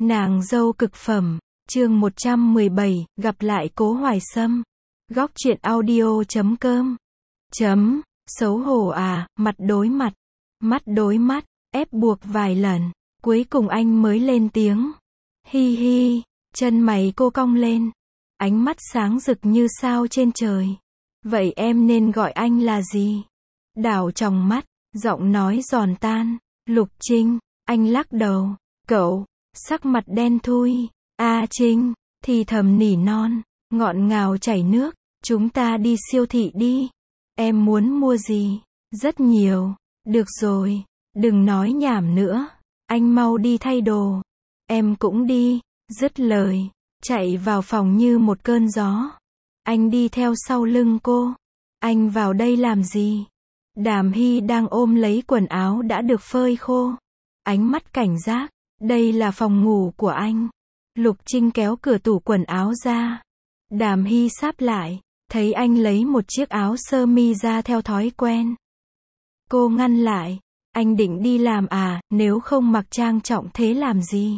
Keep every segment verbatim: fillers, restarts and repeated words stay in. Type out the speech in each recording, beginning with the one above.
Nàng dâu cực phẩm, chương một trăm mười bảy, gặp lại Cố Hoài Sâm. Góc truyện audio chấm com. Chấm, xấu hổ à, mặt đối mặt. Mắt đối mắt, ép buộc vài lần. Cuối cùng anh mới lên tiếng. Hi hi, chân mày cô cong lên. Ánh mắt sáng rực như sao trên trời. Vậy em nên gọi anh là gì? Đảo tròng mắt, giọng nói giòn tan. Lục Trinh, anh lắc đầu. Cậu, sắc mặt đen thui. A Trinh, thì thầm nỉ non, ngọt ngào chảy nước. Chúng ta đi siêu thị đi. Em muốn mua gì? Rất nhiều. Được rồi, đừng nói nhảm nữa. Anh mau đi thay đồ. Em cũng đi. Dứt lời, chạy vào phòng như một cơn gió. Anh đi theo sau lưng cô. Anh vào đây làm gì? Đàm Hy đang ôm lấy quần áo đã được phơi khô. Ánh mắt cảnh giác. Đây là phòng ngủ của anh. Lục Trinh kéo cửa tủ quần áo ra. Đàm Hy sáp lại, thấy anh lấy một chiếc áo sơ mi ra theo thói quen. Cô ngăn lại. Anh định đi làm à, nếu không mặc trang trọng thế làm gì?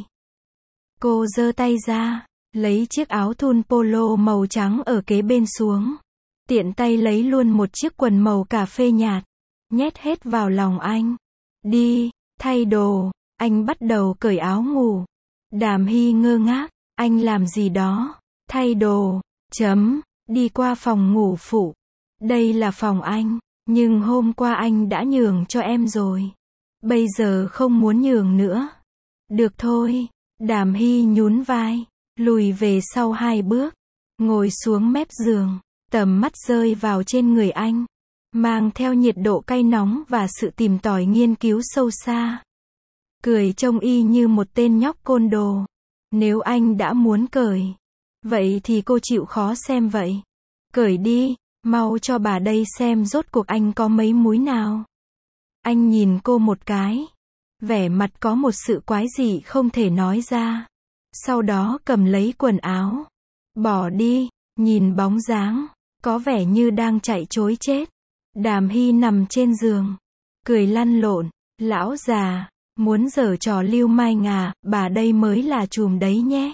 Cô giơ tay ra, lấy chiếc áo thun polo màu trắng ở kế bên xuống. Tiện tay lấy luôn một chiếc quần màu cà phê nhạt. Nhét hết vào lòng anh. Đi, thay đồ. Anh bắt đầu cởi áo ngủ. Đàm Hy ngơ ngác. Anh làm gì đó? Thay đồ. Chấm. Đi qua phòng ngủ phụ. Đây là phòng anh. Nhưng hôm qua anh đã nhường cho em rồi. Bây giờ không muốn nhường nữa. Được thôi. Đàm Hy nhún vai. Lùi về sau hai bước. Ngồi xuống mép giường. Tầm mắt rơi vào trên người anh. Mang theo nhiệt độ cay nóng và sự tìm tòi nghiên cứu sâu xa. Cười trông y như một tên nhóc côn đồ. Nếu anh đã muốn cởi, vậy thì cô chịu khó xem vậy. Cởi đi, mau cho bà đây xem rốt cuộc anh có mấy múi nào. Anh nhìn cô một cái. Vẻ mặt có một sự quái dị không thể nói ra. Sau đó cầm lấy quần áo. Bỏ đi, nhìn bóng dáng. Có vẻ như đang chạy trối chết. Đàm Hy nằm trên giường. Cười lăn lộn. Lão già. Muốn giở trò lưu manh à, bà đây mới là trùm đấy nhé.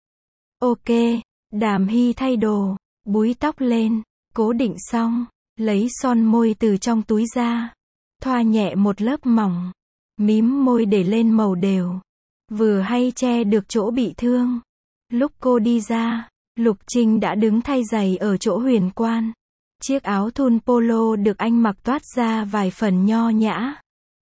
Ok, Đàm Hy thay đồ, búi tóc lên, cố định xong, lấy son môi từ trong túi ra. Thoa nhẹ một lớp mỏng, mím môi để lên màu đều. Vừa hay che được chỗ bị thương. Lúc cô đi ra, Lục Trinh đã đứng thay giày ở chỗ huyền quan. Chiếc áo thun polo được anh mặc toát ra vài phần nho nhã.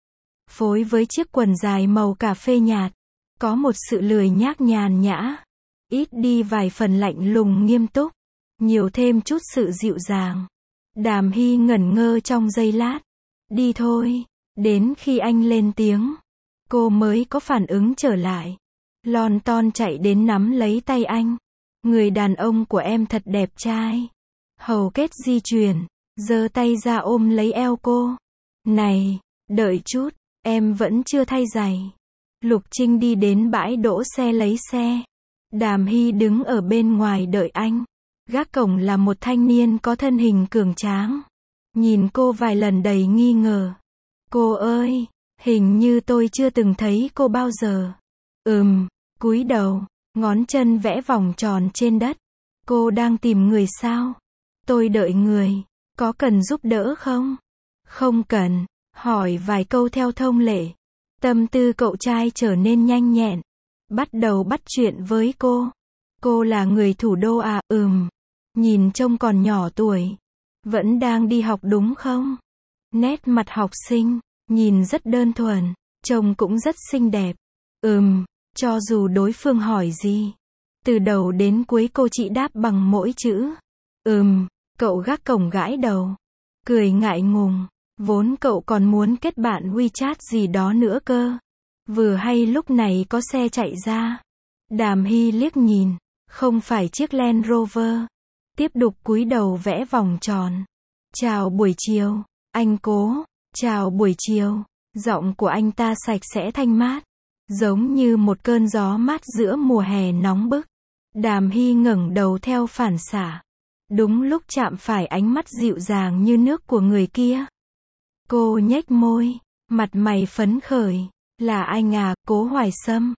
Phối với chiếc quần dài màu cà phê nhạt, có một sự lười nhác nhàn nhã, ít đi vài phần lạnh lùng nghiêm túc, nhiều thêm chút sự dịu dàng. Đàm Hy ngẩn ngơ trong giây lát. Đi thôi. Đến khi anh lên tiếng, cô mới có phản ứng trở lại. Lon ton chạy đến nắm lấy tay anh. Người đàn ông của em thật đẹp trai. Hầu kết di chuyển, giơ tay ra ôm lấy eo cô. Này, đợi chút. Em vẫn chưa thay giày. Lục Trinh đi đến bãi đỗ xe lấy xe. Đàm Hy đứng ở bên ngoài đợi anh. Gác cổng là một thanh niên có thân hình cường tráng. Nhìn cô vài lần đầy nghi ngờ. Cô ơi, hình như tôi chưa từng thấy cô bao giờ. Ừm, cúi đầu, ngón chân vẽ vòng tròn trên đất. Cô đang tìm người sao? Tôi đợi người. Có cần giúp đỡ không? Không cần. Hỏi vài câu theo thông lệ. Tâm tư cậu trai trở nên nhanh nhẹn. Bắt đầu bắt chuyện với cô. Cô là người thủ đô à? Ừm. Nhìn trông còn nhỏ tuổi. Vẫn đang đi học đúng không? Nét mặt học sinh. Nhìn rất đơn thuần. Trông cũng rất xinh đẹp. Ừm. Cho dù đối phương hỏi gì. Từ đầu đến cuối cô chỉ đáp bằng mỗi chữ. Ừm. Cậu gác cổng gãi đầu. Cười ngại ngùng. Vốn cậu còn muốn kết bạn WeChat gì đó nữa cơ. Vừa hay lúc này có xe chạy ra. Đàm Hy liếc nhìn. Không phải chiếc Land Rover. Tiếp tục cúi đầu vẽ vòng tròn. Chào buổi chiều. Anh Cố. Chào buổi chiều. Giọng của anh ta sạch sẽ thanh mát. Giống như một cơn gió mát giữa mùa hè nóng bức. Đàm Hy ngẩng đầu theo phản xạ. Đúng lúc chạm phải ánh mắt dịu dàng như nước của người kia. Cô nhếch môi, mặt mày phấn khởi. Là anh à, Cố Hoài Sâm.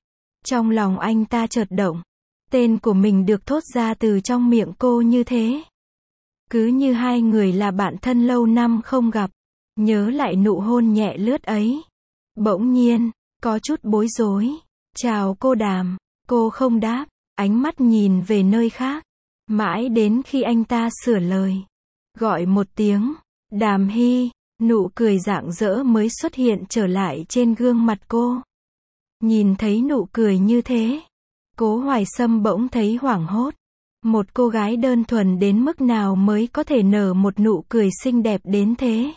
Trong lòng anh ta chợt động. Tên của mình được thốt ra từ trong miệng cô như thế. Cứ như hai người là bạn thân lâu năm không gặp. Nhớ lại nụ hôn nhẹ lướt ấy. Bỗng nhiên, có chút bối rối. Chào cô Đàm. Cô không đáp, ánh mắt nhìn về nơi khác. Mãi đến khi anh ta sửa lời. Gọi một tiếng. Đàm Hy. Nụ cười rạng rỡ mới xuất hiện trở lại trên gương mặt cô. Nhìn thấy nụ cười như thế, Cố Hoài Sâm bỗng thấy hoảng hốt. Một cô gái đơn thuần đến mức nào mới có thể nở một nụ cười xinh đẹp đến thế?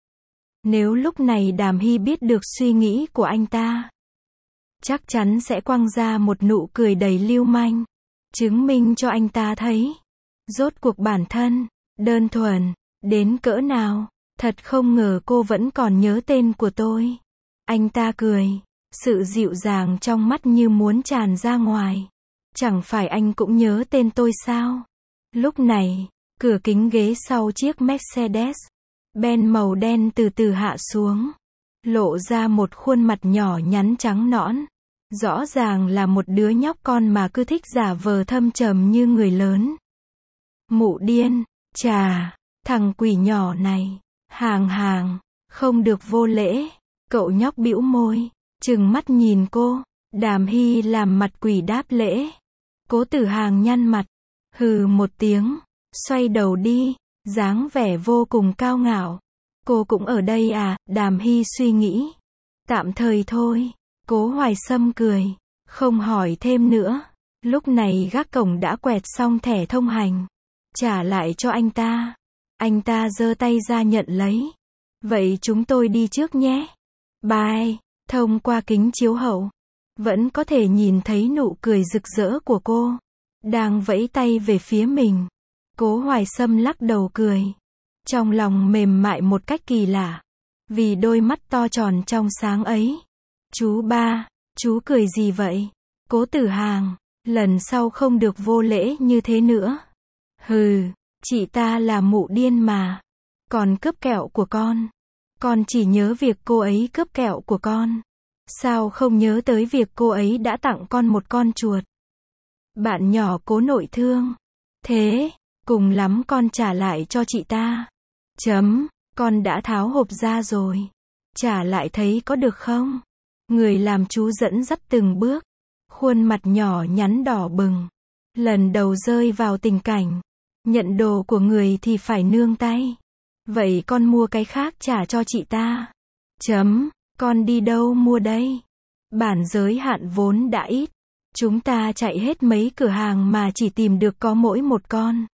Nếu lúc này Đàm Hy biết được suy nghĩ của anh ta, chắc chắn sẽ quăng ra một nụ cười đầy lưu manh, chứng minh cho anh ta thấy, rốt cuộc bản thân, đơn thuần, đến cỡ nào. Thật không ngờ cô vẫn còn nhớ tên của tôi. Anh ta cười, sự dịu dàng trong mắt như muốn tràn ra ngoài. Chẳng phải anh cũng nhớ tên tôi sao? Lúc này, cửa kính ghế sau chiếc Mercedes-Benz màu đen từ từ hạ xuống. Lộ ra một khuôn mặt nhỏ nhắn trắng nõn. Rõ ràng là một đứa nhóc con mà cứ thích giả vờ thâm trầm như người lớn. Mụ điên, chà, thằng quỷ nhỏ này. Hàng hàng, không được vô lễ. Cậu nhóc bĩu môi, trừng mắt nhìn cô. Đàm Hy làm mặt quỷ đáp lễ. Cố Tử Hàng nhăn mặt, hừ một tiếng, xoay đầu đi, dáng vẻ vô cùng cao ngạo. Cô cũng ở đây à? Đàm Hy suy nghĩ. Tạm thời thôi. Cố Hoài Sâm cười, không hỏi thêm nữa. Lúc này gác cổng đã quẹt xong thẻ thông hành, trả lại cho anh ta. Anh ta giơ tay ra nhận lấy. Vậy chúng tôi đi trước nhé. Bye. Thông qua kính chiếu hậu, vẫn có thể nhìn thấy nụ cười rực rỡ của cô, đang vẫy tay về phía mình. Cố Hoài Sâm lắc đầu cười, trong lòng mềm mại một cách kỳ lạ, vì đôi mắt to tròn trong sáng ấy. Chú ba, chú cười gì vậy? Cố Tử Hàng, lần sau không được vô lễ như thế nữa. Hừ. Chị ta là mụ điên mà. Còn cướp kẹo của con. Con chỉ nhớ việc cô ấy cướp kẹo của con. Sao không nhớ tới việc cô ấy đã tặng con một con chuột? Bạn nhỏ Cố nội thương. Thế, cùng lắm con trả lại cho chị ta. Chấm, con đã tháo hộp ra rồi. Trả lại thấy có được không? Người làm chú dẫn dắt từng bước. Khuôn mặt nhỏ nhắn đỏ bừng. Lần đầu rơi vào tình cảnh. Nhận đồ của người thì phải nương tay. Vậy con mua cái khác trả cho chị ta. Chấm, con đi đâu mua đây? Bản giới hạn vốn đã ít. Chúng ta chạy hết mấy cửa hàng mà chỉ tìm được có mỗi một con.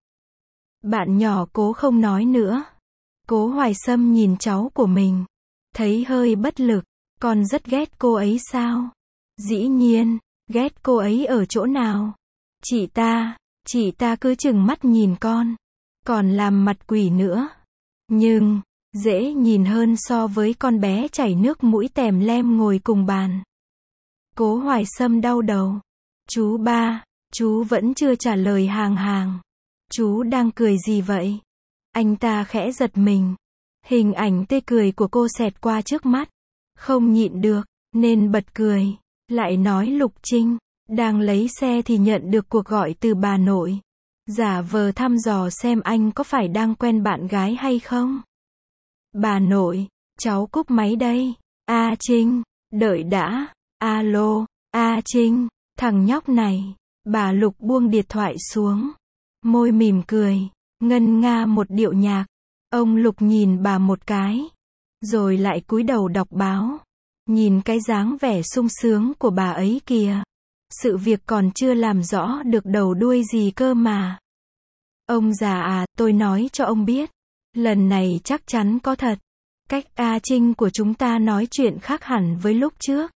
Bạn nhỏ Cố không nói nữa. Cố Hoài Sâm nhìn cháu của mình, thấy hơi bất lực. Con rất ghét cô ấy sao? Dĩ nhiên, ghét cô ấy ở chỗ nào? Chị ta, chị ta cứ chừng mắt nhìn con, còn làm mặt quỷ nữa. Nhưng, dễ nhìn hơn so với con bé chảy nước mũi tèm lem ngồi cùng bàn. Cố Hoài Sâm đau đầu. Chú ba, chú vẫn chưa trả lời hàng hàng. Chú đang cười gì vậy? Anh ta khẽ giật mình. Hình ảnh tê cười của cô xẹt qua trước mắt. Không nhịn được, nên bật cười. Lại nói Lục Trinh, đang lấy xe thì nhận được cuộc gọi từ bà nội. Giả vờ thăm dò xem anh có phải đang quen bạn gái hay không. Bà nội, cháu cúp máy đây. A Trinh, đợi đã. Alo, A Trinh, thằng nhóc này. Bà Lục buông điện thoại xuống. Môi mỉm cười, ngân nga một điệu nhạc. Ông Lục nhìn bà một cái, rồi lại cúi đầu đọc báo. Nhìn cái dáng vẻ sung sướng của bà ấy kìa. Sự việc còn chưa làm rõ được đầu đuôi gì cơ mà. Ông già à, tôi nói cho ông biết. Lần này chắc chắn có thật. Cách A Trinh của chúng ta nói chuyện khác hẳn với lúc trước.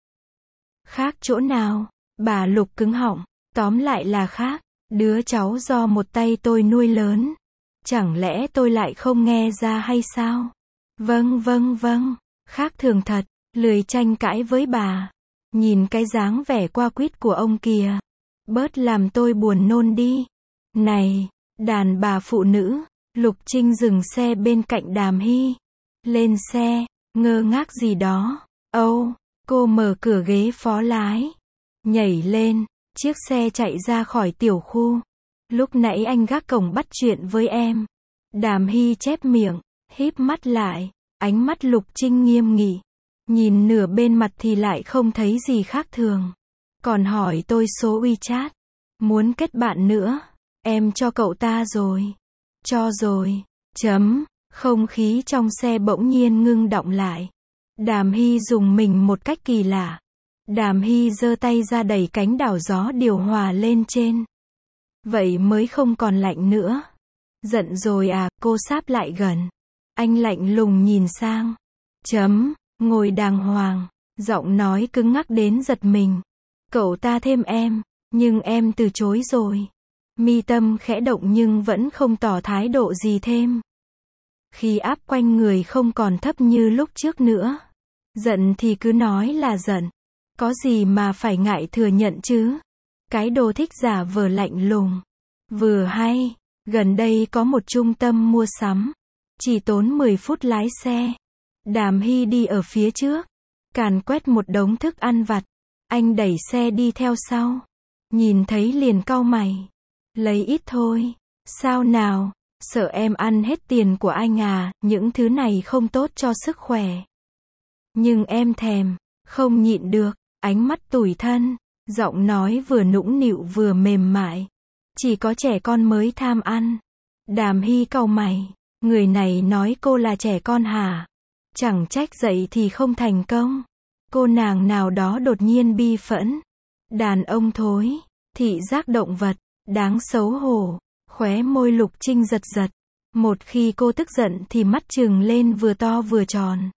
Khác chỗ nào? Bà Lục cứng họng. Tóm lại là khác. Đứa cháu do một tay tôi nuôi lớn. Chẳng lẽ tôi lại không nghe ra hay sao? Vâng vâng vâng. Khác thường thật. Lười tranh cãi với bà. Nhìn cái dáng vẻ qua quýt của ông kìa. Bớt làm tôi buồn nôn đi. Này, đàn bà phụ nữ. Lục Trinh dừng xe bên cạnh Đàm Hy. Lên xe, ngơ ngác gì đó. Âu, cô mở cửa ghế phó lái. Nhảy lên, chiếc xe chạy ra khỏi tiểu khu. Lúc nãy anh gác cổng bắt chuyện với em. Đàm Hy chép miệng, híp mắt lại, ánh mắt Lục Trinh nghiêm nghị. Nhìn nửa bên mặt thì lại không thấy gì khác thường. Còn hỏi tôi số WeChat. Muốn kết bạn nữa. Em cho cậu ta rồi. Cho rồi. Chấm. Không khí trong xe bỗng nhiên ngưng đọng lại. Đàm Hy dùng mình một cách kỳ lạ. Đàm Hy giơ tay ra đẩy cánh đảo gió điều hòa lên trên. Vậy mới không còn lạnh nữa. Giận rồi à, cô sáp lại gần. Anh lạnh lùng nhìn sang. Chấm. Ngồi đàng hoàng. Giọng nói cứng ngắc đến giật mình. Cậu ta thêm em. Nhưng em từ chối rồi. Mi tâm khẽ động nhưng vẫn không tỏ thái độ gì thêm. Khi áp quanh người không còn thấp như lúc trước nữa. Giận thì cứ nói là giận. Có gì mà phải ngại thừa nhận chứ. Cái đồ thích giả vờ lạnh lùng. Vừa hay, gần đây có một trung tâm mua sắm. Chỉ tốn mười phút lái xe. Đàm Hy đi ở phía trước. Càn quét một đống thức ăn vặt. Anh đẩy xe đi theo sau. Nhìn thấy liền cau mày. Lấy ít thôi. Sao nào, sợ em ăn hết tiền của anh à, những thứ này không tốt cho sức khỏe. Nhưng em thèm, không nhịn được, ánh mắt tủi thân, giọng nói vừa nũng nịu vừa mềm mại. Chỉ có trẻ con mới tham ăn. Đàm Hy cau mày, người này nói cô là trẻ con hả? Chẳng trách dậy thì không thành công. Cô nàng nào đó đột nhiên bi phẫn. Đàn ông thối, thị giác động vật, đáng xấu hổ. Khóe môi Lục Trinh giật giật. Một khi cô tức giận thì mắt trừng lên vừa to vừa tròn.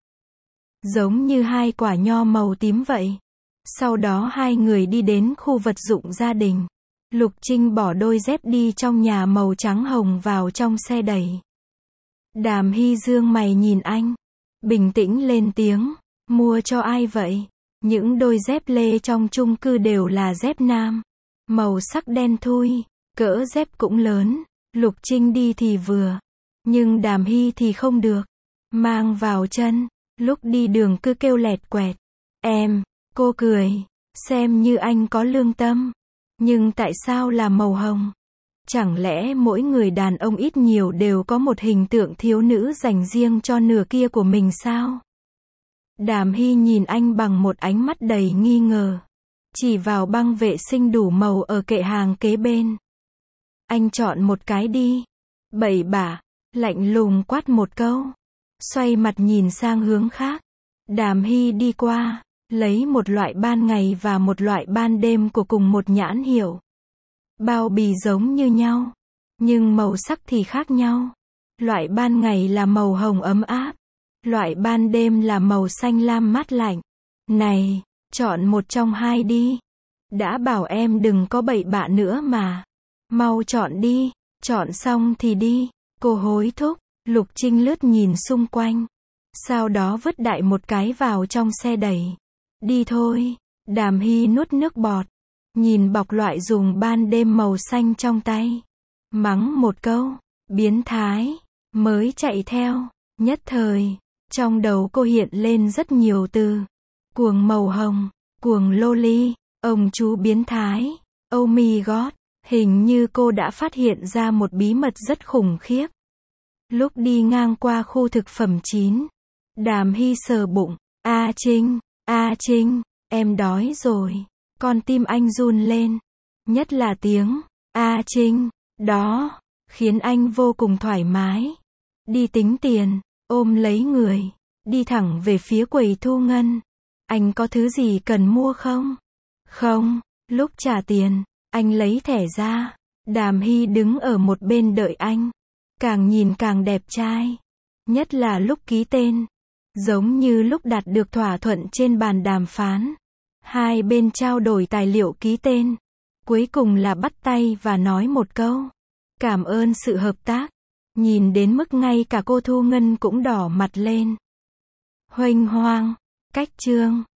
Giống như hai quả nho màu tím vậy. Sau đó hai người đi đến khu vật dụng gia đình. Lục Trinh bỏ đôi dép đi trong nhà màu trắng hồng vào trong xe đẩy. Đàm Hy dương mày nhìn anh. Bình tĩnh lên tiếng. Mua cho ai vậy? Những đôi dép lê trong chung cư đều là dép nam. Màu sắc đen thui. Cỡ dép cũng lớn. Lục Trinh đi thì vừa. Nhưng Đàm Hy thì không được. Mang vào chân. Lúc đi đường cứ kêu lẹt quẹt. Em, cô cười. Xem như anh có lương tâm. Nhưng tại sao là màu hồng? Chẳng lẽ mỗi người đàn ông ít nhiều đều có một hình tượng thiếu nữ dành riêng cho nửa kia của mình sao? Đàm Hy nhìn anh bằng một ánh mắt đầy nghi ngờ. Chỉ vào băng vệ sinh đủ màu ở kệ hàng kế bên. Anh chọn một cái đi. Bậy bạ, lạnh lùng quát một câu. Xoay mặt nhìn sang hướng khác. Đàm Hy đi qua, lấy một loại ban ngày và một loại ban đêm của cùng một nhãn hiệu. Bao bì giống như nhau, nhưng màu sắc thì khác nhau. Loại ban ngày là màu hồng ấm áp. Loại ban đêm là màu xanh lam mát lạnh. Này, chọn một trong hai đi. Đã bảo em đừng có bậy bạ nữa mà. Mau chọn đi, chọn xong thì đi. Cô hối thúc. Lục Trinh lướt nhìn xung quanh. Sau đó vứt đại một cái vào trong xe đẩy. Đi thôi. Đàm Hy nuốt nước bọt. Nhìn bọc loại dùng ban đêm màu xanh trong tay. Mắng một câu. Biến thái. Mới chạy theo. Nhất thời. Trong đầu cô hiện lên rất nhiều từ. Cuồng màu hồng. Cuồng loli. Ông chú biến thái. Oh my god. Hình như cô đã phát hiện ra một bí mật rất khủng khiếp. Lúc đi ngang qua khu thực phẩm chín. Đàm Hy sờ bụng. A Trinh, A Trinh, em đói rồi. Con tim anh run lên. Nhất là tiếng A Trinh, đó, khiến anh vô cùng thoải mái. Đi tính tiền, ôm lấy người, đi thẳng về phía quầy thu ngân. Anh có thứ gì cần mua không? Không, lúc trả tiền, anh lấy thẻ ra. Đàm Hy đứng ở một bên đợi anh. Càng nhìn càng đẹp trai. Nhất là lúc ký tên. Giống như lúc đạt được thỏa thuận trên bàn đàm phán. Hai bên trao đổi tài liệu ký tên. Cuối cùng là bắt tay và nói một câu. Cảm ơn sự hợp tác. Nhìn đến mức ngay cả cô thu ngân cũng đỏ mặt lên. Huênh hoang. Cách chương.